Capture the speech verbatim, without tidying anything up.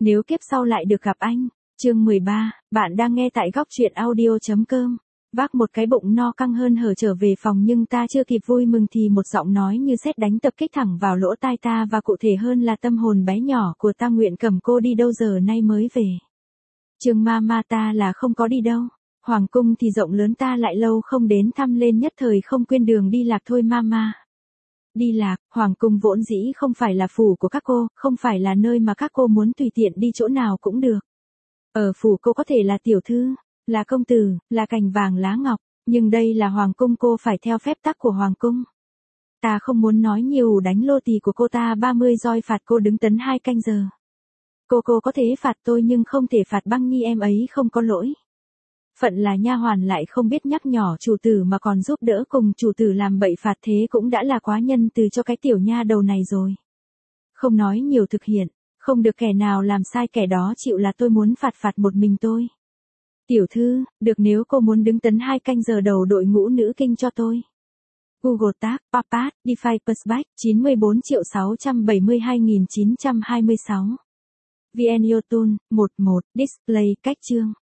Nếu kiếp sau lại được gặp anh. Chương mười ba, bạn đang nghe tại góc truyện audio.com. Vác một cái bụng no căng hơn hở trở về phòng nhưng ta chưa kịp vui mừng thì một giọng nói như sét đánh tập kích thẳng vào lỗ tai ta và cụ thể hơn là tâm hồn bé nhỏ của ta. Nguyện cầm cô đi đâu giờ nay mới về. Trương mama ta là không có đi đâu. Hoàng cung thì rộng lớn ta lại lâu không đến thăm lên nhất thời không quên đường đi lạc thôi mama. Đi lạc, hoàng cung vốn dĩ không phải là phủ của các cô, không phải là nơi mà các cô muốn tùy tiện đi chỗ nào cũng được. Ở phủ cô có thể là tiểu thư, là công tử, là cành vàng lá ngọc, nhưng đây là hoàng cung, cô phải theo phép tắc của hoàng cung. Ta không muốn nói nhiều, đánh lô tì của cô ta ba mươi roi phạt cô đứng tấn hai canh giờ. Cô cô có thể phạt tôi nhưng không thể phạt Băng Nhi, em ấy không có lỗi. Phận là nha hoàn lại không biết nhắc nhở chủ tử mà còn giúp đỡ cùng chủ tử làm bậy, phạt thế cũng đã là quá nhân từ cho cái tiểu nha đầu này rồi. Không nói nhiều, thực hiện, không được kẻ nào làm sai kẻ đó chịu, là tôi muốn phạt phạt một mình tôi. Tiểu thư, được, nếu cô muốn đứng tấn hai canh giờ đầu đội ngũ nữ kinh cho tôi. Google Tag, Papat, DeFi Persback, chín mươi bốn triệu sáu trăm bảy mươi hai nghìn chín trăm hai mươi sáu. vê en Yotun, mười một, Display, cách chương.